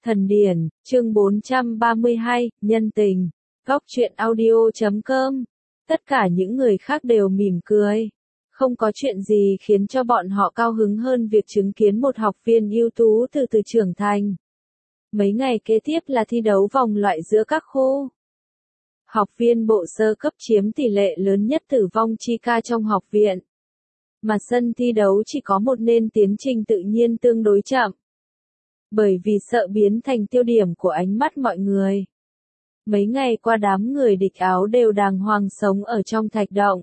Thần điển, chương 432, nhân tình. Góc truyện audio.com. Tất cả những người khác đều mỉm cười. Không có chuyện gì khiến cho bọn họ cao hứng hơn việc chứng kiến một học viên ưu tú từ từ trưởng thành. Mấy ngày kế tiếp là thi đấu vòng loại giữa các khu. Học viên bộ sơ cấp chiếm tỷ lệ lớn nhất tử vong chi ca trong học viện. Mà sân thi đấu chỉ có một nên tiến trình tự nhiên tương đối chậm. Bởi vì sợ biến thành tiêu điểm của ánh mắt mọi người. Mấy ngày qua đám người địch áo đều đàng hoàng sống ở trong thạch động.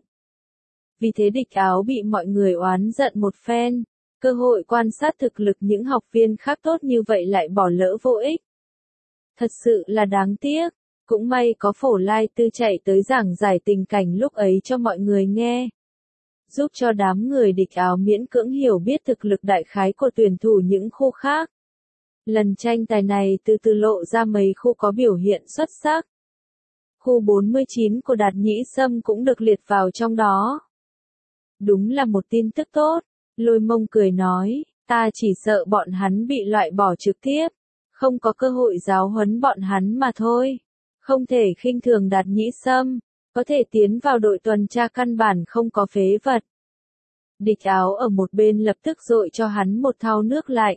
Vì thế địch áo bị mọi người oán giận một phen. Cơ hội quan sát thực lực những học viên khác tốt như vậy lại bỏ lỡ vô ích. Thật sự là đáng tiếc. Cũng may có Phổ Lai Tư chạy tới giảng giải tình cảnh lúc ấy cho mọi người nghe. Giúp cho đám người địch áo miễn cưỡng hiểu biết thực lực đại khái của tuyển thủ những khu khác. Lần tranh tài này từ từ lộ ra mấy khu có biểu hiện xuất sắc. Khu 49 của Đạt Nhĩ Sâm cũng được liệt vào trong đó. Đúng là một tin tức tốt, Lôi Mông cười nói, ta chỉ sợ bọn hắn bị loại bỏ trực tiếp, không có cơ hội giáo huấn bọn hắn mà thôi. Không thể khinh thường Đạt Nhĩ Sâm, có thể tiến vào đội tuần tra căn bản không có phế vật. Địch áo ở một bên lập tức dội cho hắn một thau nước lạnh.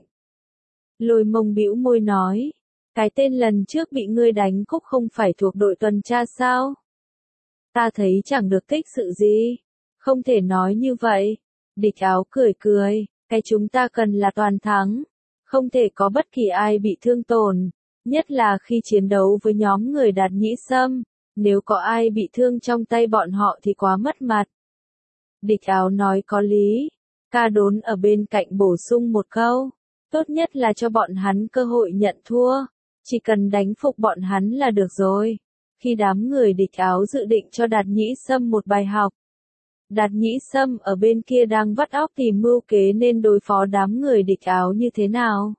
Lôi Mông bĩu môi nói, cái tên lần trước bị ngươi đánh cúc không phải thuộc đội tuần tra sao? Ta thấy chẳng được tích sự gì. Không thể nói như vậy. Địch áo cười cười, cái chúng ta cần là toàn thắng. Không thể có bất kỳ ai bị thương tổn. Nhất là khi chiến đấu với nhóm người Đạt Nhĩ Sâm. Nếu có ai bị thương trong tay bọn họ thì quá mất mặt. Địch áo nói có lý. Ca Đốn ở bên cạnh bổ sung một câu. Tốt nhất là cho bọn hắn cơ hội nhận thua. Chỉ cần đánh phục bọn hắn là được rồi. Khi đám người địch áo dự định cho Đạt Nhĩ Sâm một bài học. Đạt Nhĩ Sâm ở bên kia đang vắt óc tìm mưu kế nên đối phó đám người địch áo như thế nào.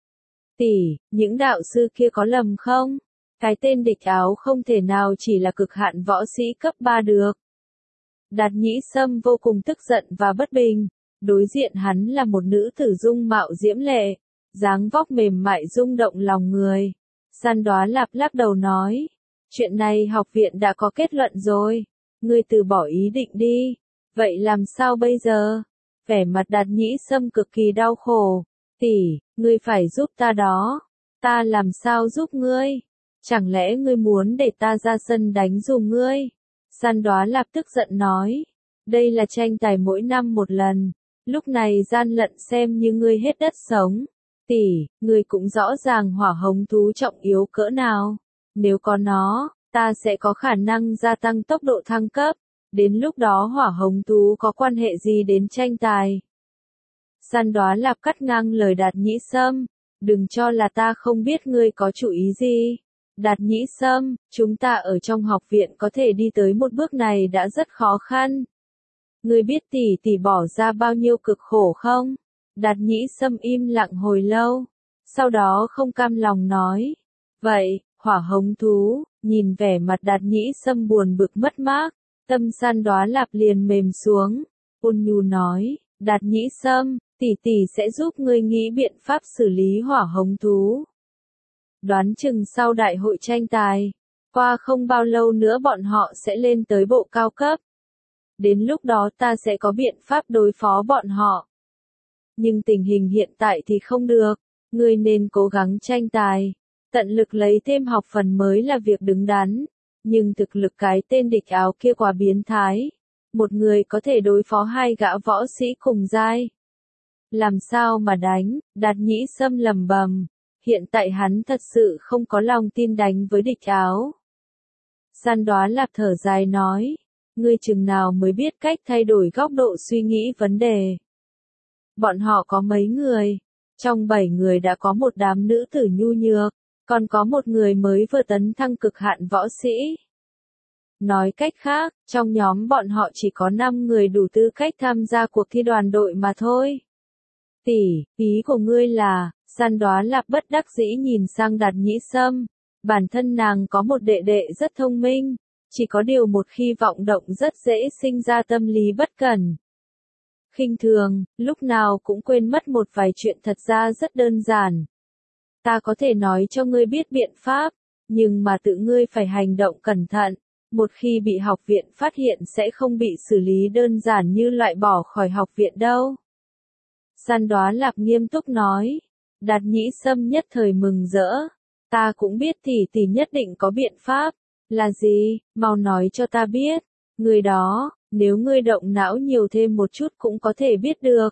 Tỷ, những đạo sư kia có lầm không? Cái tên địch áo không thể nào chỉ là cực hạn võ sĩ cấp 3 được. Đạt Nhĩ Sâm vô cùng tức giận và bất bình. Đối diện hắn là một nữ tử dung mạo diễm lệ, dáng vóc mềm mại rung động lòng người. San Đoá Lạp lắc đầu nói, chuyện này học viện đã có kết luận rồi, ngươi từ bỏ ý định đi, vậy làm sao bây giờ? Vẻ mặt Đạt Nhĩ Sâm cực kỳ đau khổ, tỷ, ngươi phải giúp ta đó, ta làm sao giúp ngươi? Chẳng lẽ ngươi muốn để ta ra sân đánh dùm ngươi? San Đoá Lạp tức giận nói, đây là tranh tài mỗi năm một lần. Lúc này gian lận xem như ngươi hết đất sống. Tỷ, ngươi cũng rõ ràng hỏa hồng thú trọng yếu cỡ nào. Nếu có nó, ta sẽ có khả năng gia tăng tốc độ thăng cấp. Đến lúc đó hỏa hồng thú có quan hệ gì đến tranh tài? San Đoá Lạp cắt ngang lời Đạt Nhĩ Sâm. Đừng cho là ta không biết ngươi có chủ ý gì. Đạt Nhĩ Sâm, chúng ta ở trong học viện có thể đi tới một bước này đã rất khó khăn. Ngươi biết tỷ bỏ ra bao nhiêu cực khổ không? Đạt Nhĩ Sâm im lặng hồi lâu. Sau đó không cam lòng nói. Vậy, hỏa hồng thú, nhìn vẻ mặt Đạt Nhĩ Sâm buồn bực mất mát. Tâm San Đoá Lạp liền mềm xuống. Ôn nhu nói, Đạt Nhĩ Sâm, tỷ sẽ giúp ngươi nghĩ biện pháp xử lý hỏa hồng thú. Đoán chừng sau đại hội tranh tài. Qua không bao lâu nữa bọn họ sẽ lên tới bộ cao cấp. Đến lúc đó ta sẽ có biện pháp đối phó bọn họ. Nhưng tình hình hiện tại thì không được, ngươi nên cố gắng tranh tài. Tận lực lấy thêm học phần mới là việc đứng đắn. Nhưng thực lực cái tên địch áo kia quá biến thái. Một người có thể đối phó hai gã võ sĩ cùng giai. Làm sao mà đánh, Đạt Nhĩ Sâm lầm bầm. Hiện tại hắn thật sự không có lòng tin đánh với địch áo. San Đoá Lạp thở dài nói. Ngươi chừng nào mới biết cách thay đổi góc độ suy nghĩ vấn đề. Bọn họ có mấy người? Trong 7 người đã có một đám nữ tử nhu nhược, còn có một người mới vừa tấn thăng cực hạn võ sĩ. Nói cách khác, trong nhóm bọn họ chỉ có 5 người đủ tư cách tham gia cuộc thi đoàn đội mà thôi. Tỷ, ý của ngươi là, San Đoá Lạp bất đắc dĩ nhìn sang Đạt Nhĩ Sâm. Bản thân nàng có một đệ đệ rất thông minh. Chỉ có điều một khi vọng động rất dễ sinh ra tâm lý bất cẩn. Khinh thường, lúc nào cũng quên mất một vài chuyện thật ra rất đơn giản. Ta có thể nói cho ngươi biết biện pháp, nhưng mà tự ngươi phải hành động cẩn thận. Một khi bị học viện phát hiện sẽ không bị xử lý đơn giản như loại bỏ khỏi học viện đâu. San Đoá Lạp nghiêm túc nói. Đạt Nhĩ Sâm nhất thời mừng rỡ. Ta cũng biết tỷ nhất định có biện pháp. Là gì? Mau nói cho ta biết. Người đó, nếu ngươi động não nhiều thêm một chút cũng có thể biết được.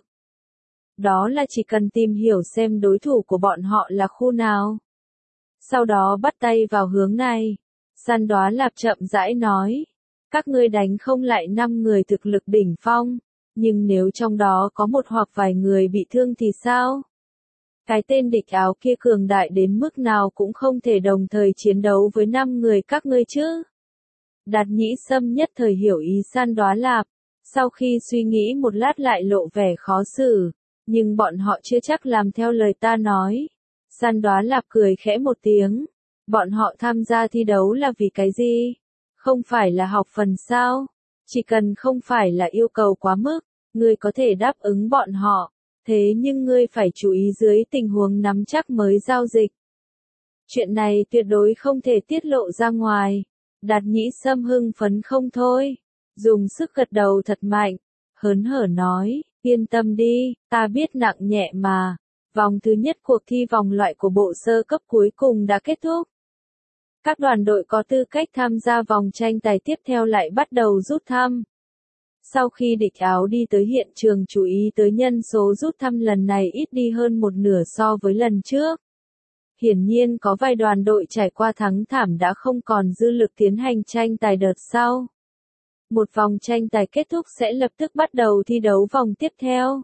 Đó là chỉ cần tìm hiểu xem đối thủ của bọn họ là khu nào. Sau đó bắt tay vào hướng này. San Đoá Lạp chậm rãi nói. Các ngươi đánh không lại 5 người thực lực đỉnh phong. Nhưng nếu trong đó có một hoặc vài người bị thương thì sao? Cái tên địch áo kia cường đại đến mức nào cũng không thể đồng thời chiến đấu với 5 người các ngươi chứ. Đạt Nhĩ Sâm nhất thời hiểu ý San Đoá Lạp. Sau khi suy nghĩ một lát lại lộ vẻ khó xử. Nhưng bọn họ chưa chắc làm theo lời ta nói. San Đoá Lạp cười khẽ một tiếng. Bọn họ tham gia thi đấu là vì cái gì? Không phải là học phần sao? Chỉ cần không phải là yêu cầu quá mức, ngươi có thể đáp ứng bọn họ. Thế nhưng ngươi phải chú ý dưới tình huống nắm chắc mới giao dịch. Chuyện này tuyệt đối không thể tiết lộ ra ngoài. Đạt Nhĩ Sâm hưng phấn không thôi. Dùng sức gật đầu thật mạnh. Hớn hở nói, yên tâm đi, ta biết nặng nhẹ mà. Vòng thứ nhất cuộc thi vòng loại của bộ sơ cấp cuối cùng đã kết thúc. Các đoàn đội có tư cách tham gia vòng tranh tài tiếp theo lại bắt đầu rút thăm. Sau khi địch áo đi tới hiện trường chú ý tới nhân số rút thăm lần này ít đi hơn một nửa so với lần trước. Hiển nhiên có vài đoàn đội trải qua thắng thảm đã không còn dư lực tiến hành tranh tài đợt sau. Một vòng tranh tài kết thúc sẽ lập tức bắt đầu thi đấu vòng tiếp theo.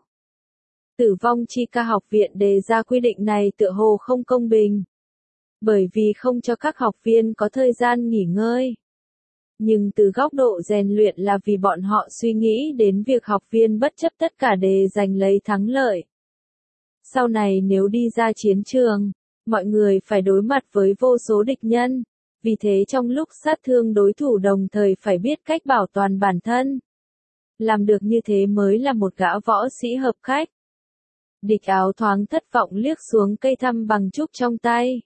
Tử vong chi ca học viện đề ra quy định này tựa hồ không công bình. Bởi vì không cho các học viên có thời gian nghỉ ngơi. Nhưng từ góc độ rèn luyện là vì bọn họ suy nghĩ đến việc học viên bất chấp tất cả để giành lấy thắng lợi. Sau này nếu đi ra chiến trường, mọi người phải đối mặt với vô số địch nhân. Vì thế trong lúc sát thương đối thủ đồng thời phải biết cách bảo toàn bản thân. Làm được như thế mới là một gã võ sĩ hợp cách. Địch áo thoáng thất vọng liếc xuống cây thăm bằng trúc trong tay.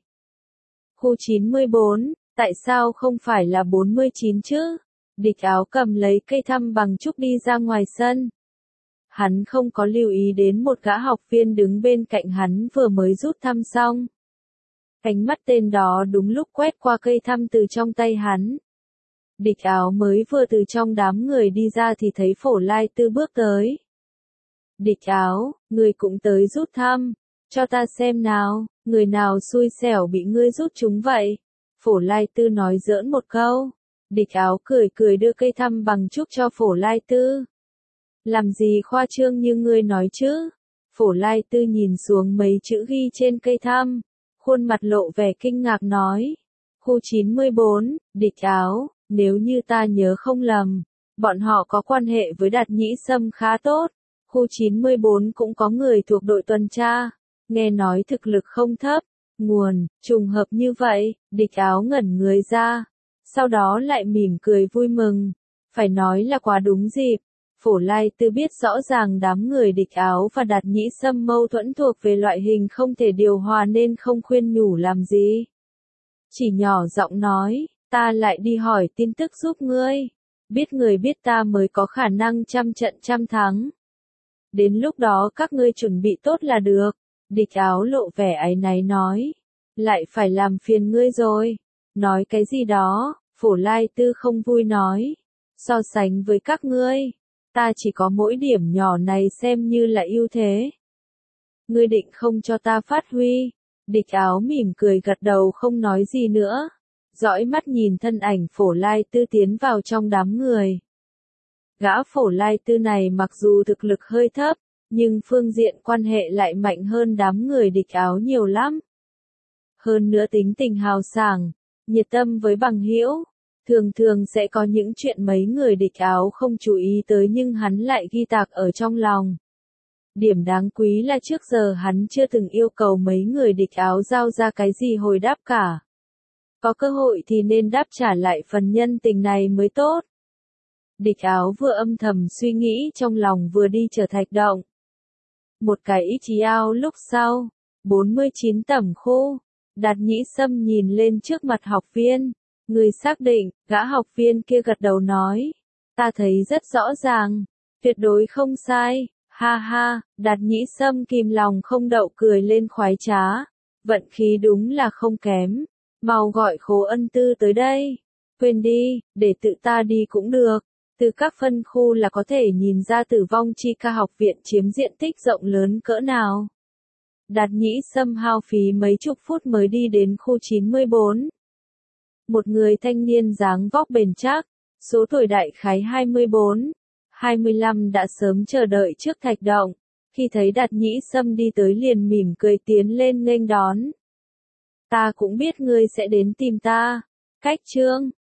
Khu 94, tại sao không phải là 49 chứ? Địch áo cầm lấy cây thăm bằng trúc đi ra ngoài sân. Hắn không có lưu ý đến một gã học viên đứng bên cạnh hắn vừa mới rút thăm xong. Ánh mắt tên đó đúng lúc quét qua cây thăm từ trong tay hắn. Địch áo mới vừa từ trong đám người đi ra thì thấy Phổ Lai Tư bước tới. Địch áo, người cũng tới rút thăm. Cho ta xem nào, người nào xui xẻo bị ngươi rút chúng vậy? Phổ Lai Tư nói giỡn một câu. Địch áo cười cười đưa cây thăm bằng trúc cho Phổ Lai Tư. Làm gì khoa trương như ngươi nói chứ? Phổ Lai Tư nhìn xuống mấy chữ ghi trên cây thăm. Khuôn mặt lộ vẻ kinh ngạc nói. Khu 94, địch áo, nếu như ta nhớ không lầm, bọn họ có quan hệ với Đạt Nhĩ Sâm khá tốt. Khu 94 cũng có người thuộc đội tuần tra. Nghe nói thực lực không thấp. Nguồn, trùng hợp như vậy, địch áo ngẩn người ra. Sau đó lại mỉm cười vui mừng. Phải nói là quá đúng dịp. Phổ Lai Tư biết rõ ràng đám người địch áo và Đạt Nhĩ Sâm mâu thuẫn thuộc về loại hình không thể điều hòa nên không khuyên nhủ làm gì. Chỉ nhỏ giọng nói, ta lại đi hỏi tin tức giúp ngươi. Biết người biết ta mới có khả năng trăm trận trăm thắng. Đến lúc đó các ngươi chuẩn bị tốt là được. Địch áo lộ vẻ áy náy nói. Lại phải làm phiền ngươi rồi. Nói cái gì đó, Phổ Lai Tư không vui nói. So sánh với các ngươi, ta chỉ có mỗi điểm nhỏ này xem như là ưu thế. Ngươi định không cho ta phát huy. Địch áo mỉm cười gật đầu không nói gì nữa. Dõi mắt nhìn thân ảnh Phổ Lai Tư tiến vào trong đám người. Gã Phổ Lai Tư này mặc dù thực lực hơi thấp, nhưng phương diện quan hệ lại mạnh hơn đám người địch áo nhiều lắm. Hơn nữa tính tình hào sảng, nhiệt tâm với bằng hữu, thường thường sẽ có những chuyện mấy người địch áo không chú ý tới nhưng hắn lại ghi tạc ở trong lòng. Điểm đáng quý là trước giờ hắn chưa từng yêu cầu mấy người địch áo giao ra cái gì hồi đáp cả. Có cơ hội thì nên đáp trả lại phần nhân tình này mới tốt. Địch áo vừa âm thầm suy nghĩ trong lòng vừa đi trở thạch động. Một cái ý chí ao lúc sau, 49 tẩm khu. Đạt Nhĩ Sâm nhìn lên trước mặt học viên. Người xác định, gã học viên kia gật đầu nói. Ta thấy rất rõ ràng. Tuyệt đối không sai. Ha ha, Đạt Nhĩ Sâm kìm lòng không đậu cười lên khoái trá. Vận khí đúng là không kém. Mau gọi Khố Ân Tư tới đây. Quên đi, để tự ta đi cũng được. Từ các phân khu là có thể nhìn ra Tử Vong Chi Ca học viện chiếm diện tích rộng lớn cỡ nào. Đạt Nhĩ Sâm hao phí mấy chục phút mới đi đến khu 94. Một người thanh niên dáng vóc bền chắc, số tuổi đại khái 24, 25 đã sớm chờ đợi trước thạch động. Khi thấy Đạt Nhĩ Sâm đi tới liền mỉm cười tiến lên nghênh đón. Ta cũng biết ngươi sẽ đến tìm ta. Cách Trương,